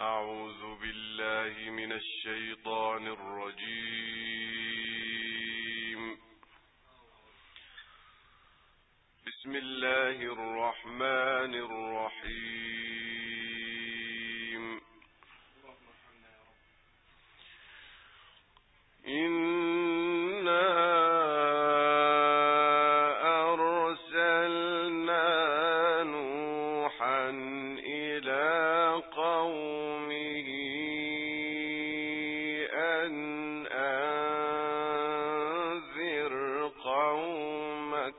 أعوذ بالله من الشيطان الرجيم. بسم الله الرحمن الرحيم. إنا أرسلنا نوحا إلى قومه أن أنذر قومك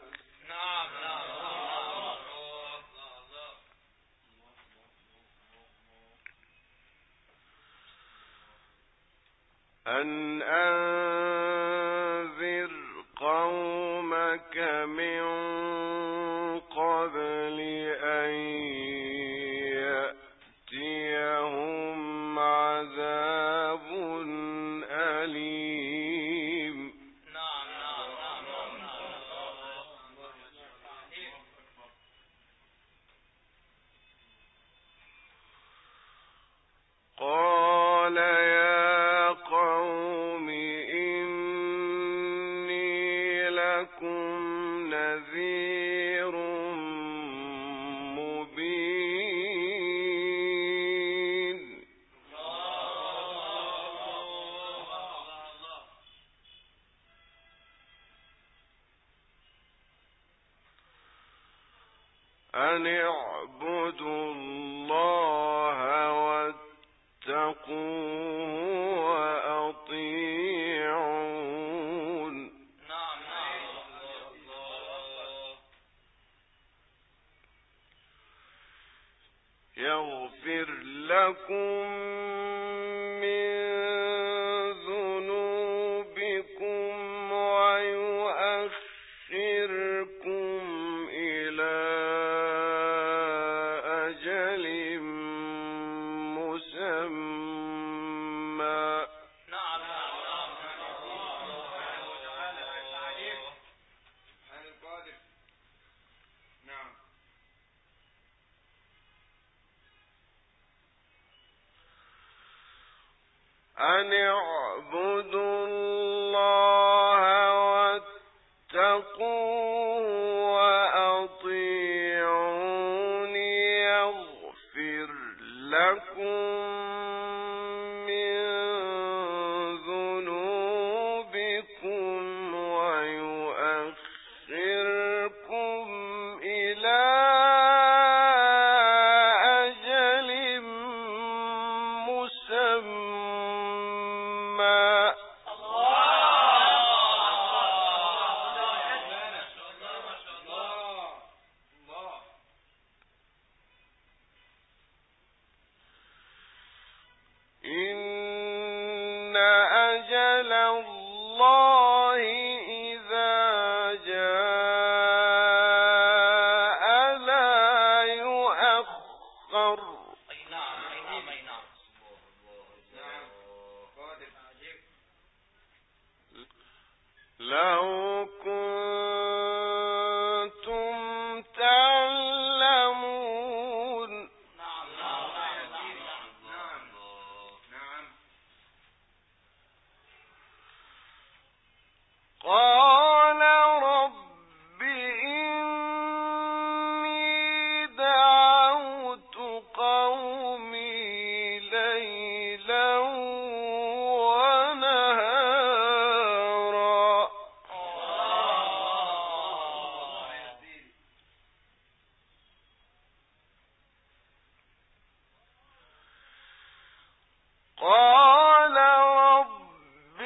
من قبل أن يأتيهم عذاب أليم. قال يا قوم إني لكم نذير مبين. أن اعبدوا الله واتقوه وأطيعون. يغفر لكم من ذنوبكم ويؤخركم إلى أجل مسمى. أن اعبدوا الله واتقوه وأطيعون. يغفر لكم من ذنوبكم ويؤخركم إلى أجل مسمى. إن أجل الله إذا جاء لا يؤخر. لو كنتم تعلمون. قال رب إني دعوت قومي ليلا ونهارا. قال رب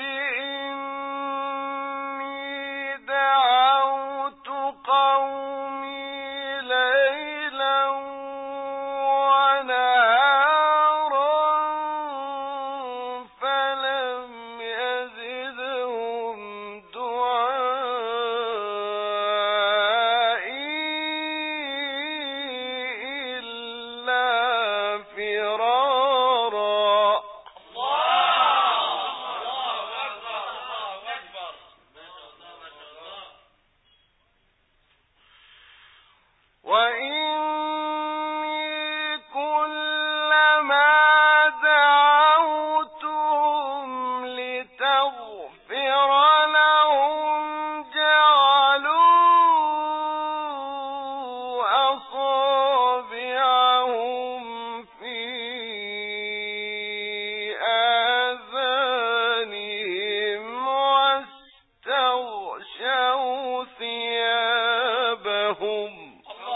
إني دعوت قومي ليلا ونهارا فلم يزدهم دعائي إلا فرارا. أصابعهم في آذانهم واستغشوا ثيابهم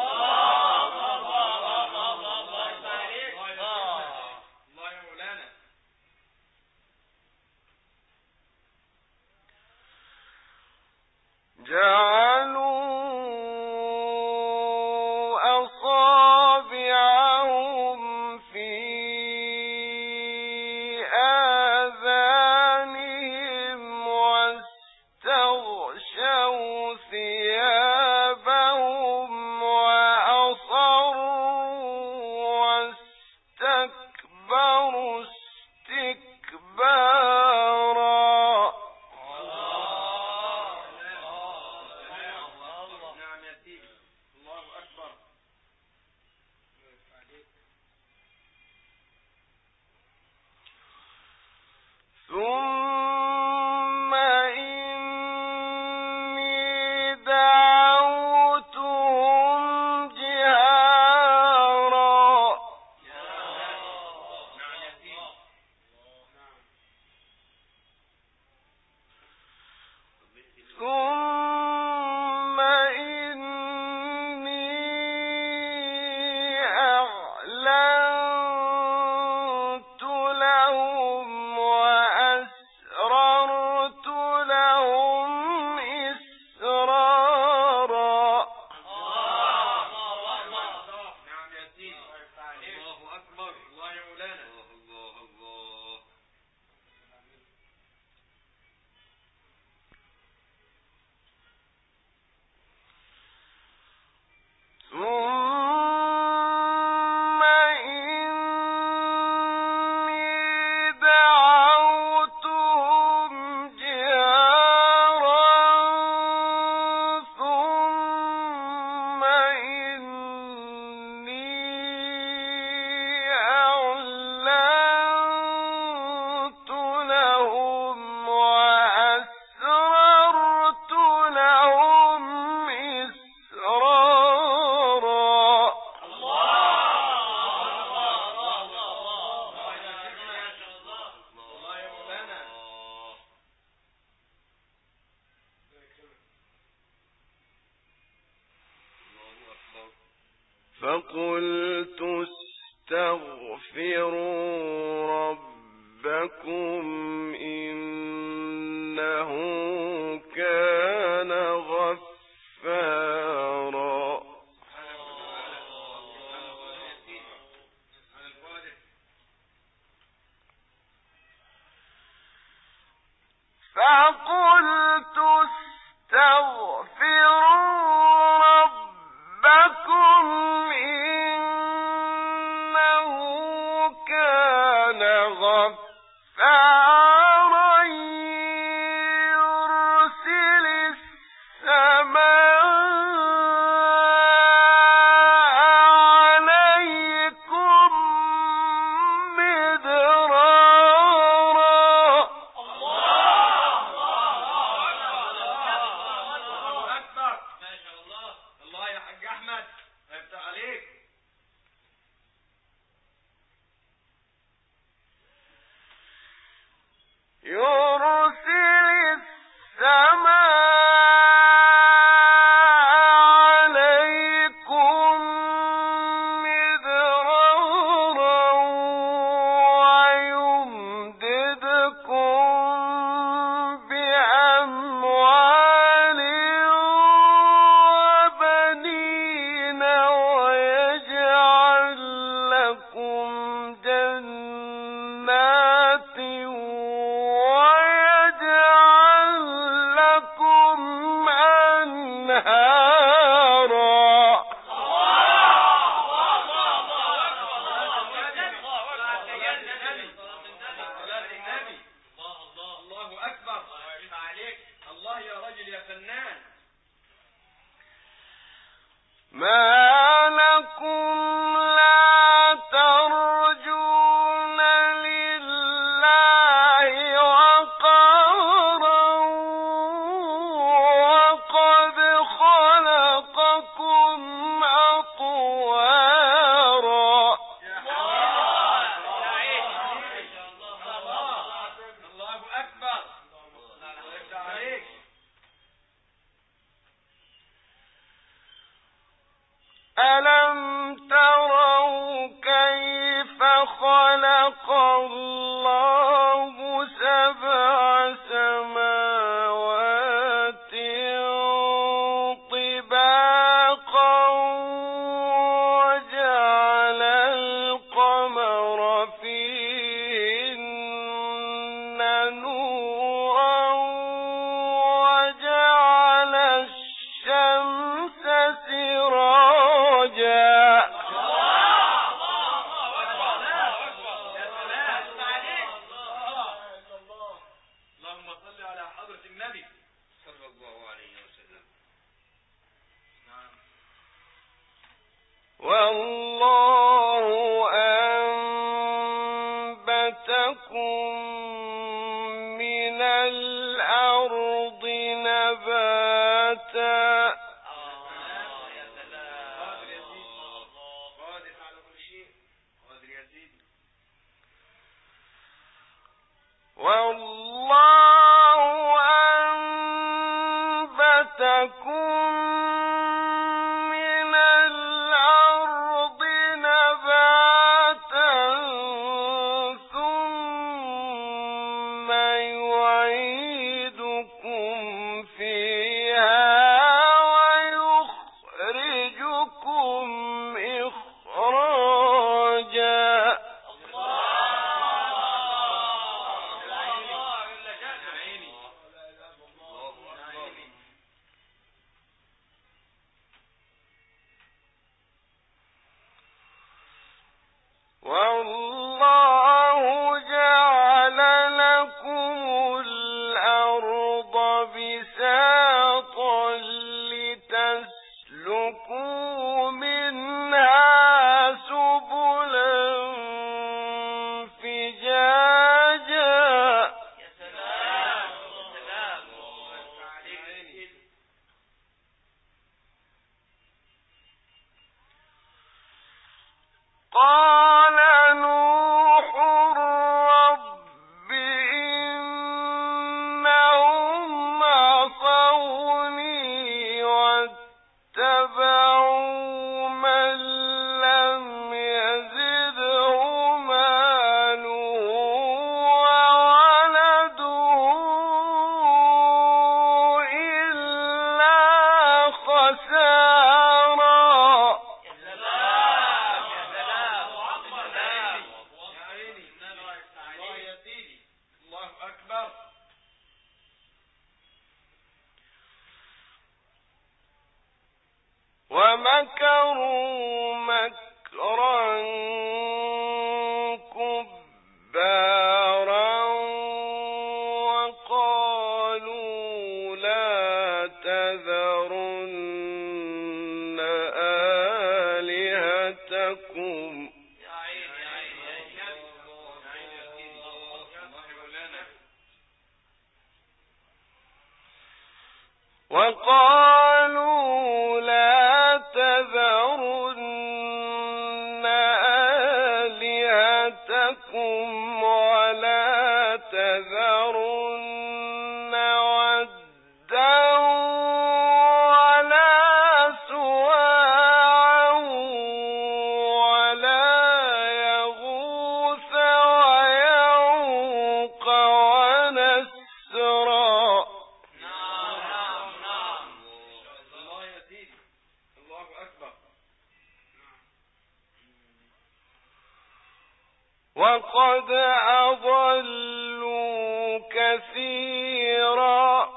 جعلوا أصابعهم في آذانهم واستغشوا ثيابهم وأصروا واستكبروا استكبارا ثم إني دعوتهم جهارا ثم إني أعلنت لهم وأسررت لهم إسرارا ثم إني دعوتهم جهارا ثم إني أعلنت لهم وأسررت لهم إسرارا فقلت استغفروا ربكم إنه كان غفارا فقلت استغفروا ربكم إنه كان غفارا يرسل السماء ألم تروا كيف خلق الله سبع سماوات طباقا وجعل القمر فيهن نورا وجعل الشمس سراجا. والله أنبتكم من الأرض نباتا. والله أنبتكم من الأرض نباتا ثم يعيدكم فيها ويخرجكم إخراجا. والله جعل لكم الأرض بساطا لتسلكوا منها سبلا فجاجا. قال نوح رب إنهم عصوني واتبعوا من لم يزده ماله وولده إلا خسارا. ومكروا مكرا كبارا وقالوا لا تذرن آلهتكم وقالوا لا تذرن آلهتكم ولا تذرن ودا ولا سواعا ولا يغوث ويعوق ونسرا. وقد أضلوا كثيرا.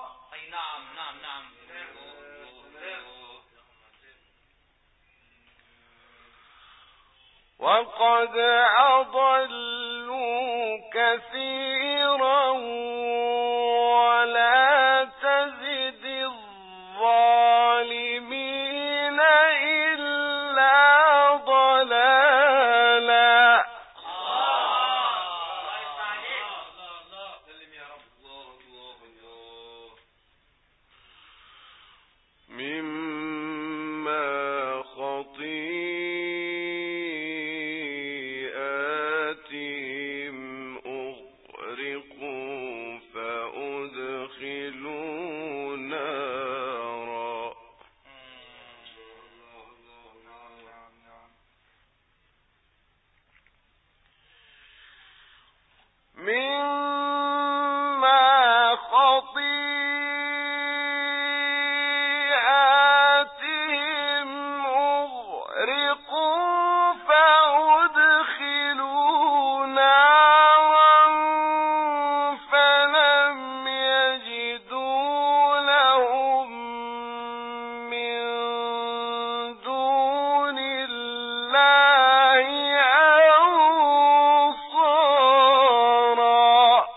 وقد أضلوا كثيرا ولا تزد الظالمين إلا ضلالا. مما خطيئاتهم أغرقوا فأدخلوا نارا فلم يجدوا لهم من دون الله أنصارا.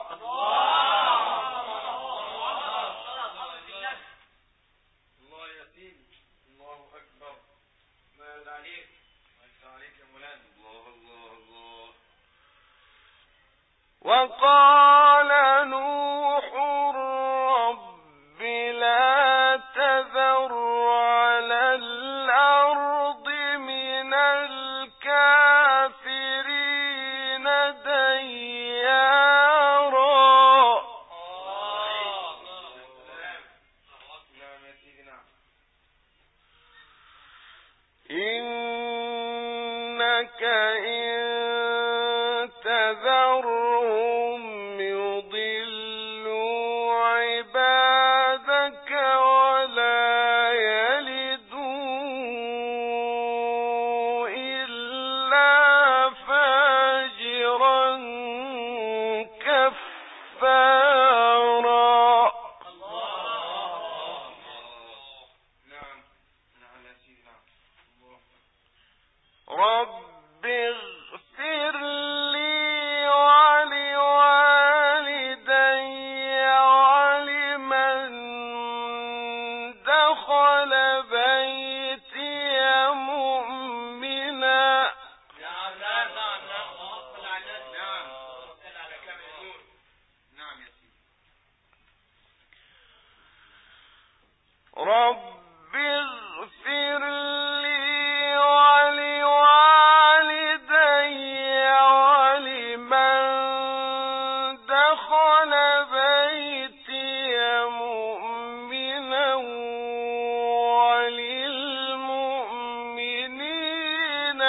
الله يا سيدي، الله أكبر. ما يرضى عليك، ما يفتح عليك يا مولانا. الله الله الله. وقال نوح رب لا تذر على الأرض من الكافرين ديارا. نعم يا سيدي، نعم. إنك إن تذرهم يضلوا عبادك ولا يلدوا إلا فاجرا كفارا. نعم نعم يا سيدي، نعم. الله. رب اغفر لي ولوالدي ولمن دخل بيتي مؤمنا. نعم نعم نعم نعم. صل على النبي. نعم. صل على كامل النور. نعم يا سيدي. رب اغفر لي ولوالدي ولمن دخل بيتي مؤمنا وللمؤمنين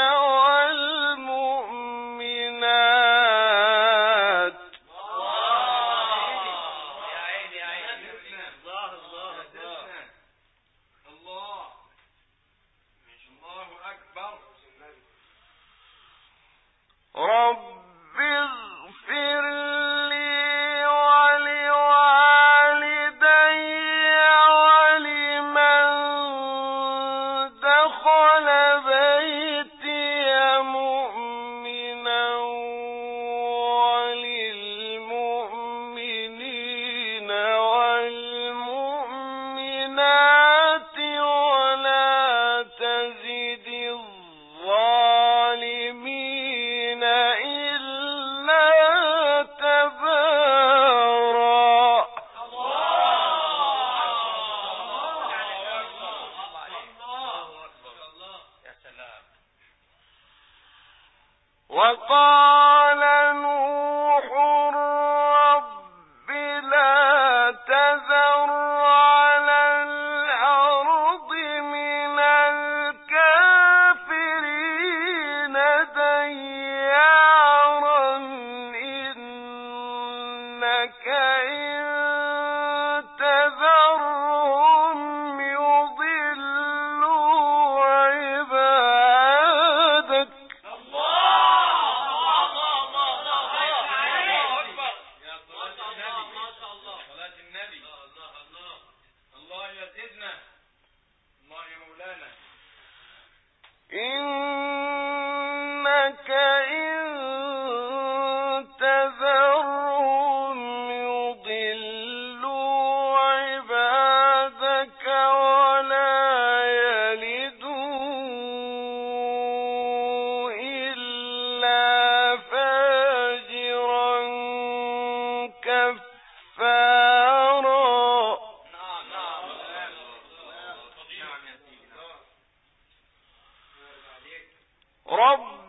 والمؤمنات. يا عيني يا عيني. الله الله الله. الله. الله أكبر. رب اغفر لي ولوالدي ولمن دخل بيتي مؤمنا وللمؤمنين والمؤمنات ولا تزد الظالمين إلا تبارا. يا سلام. وقال نوح رب لا تذر على الأرض من الكافرين ديارا إنك إن تذرهم يضلوا عبادك. إنك إن تذرهم يضلوا عبادك ولا يلدوا إلا فاجرا كفارا. رب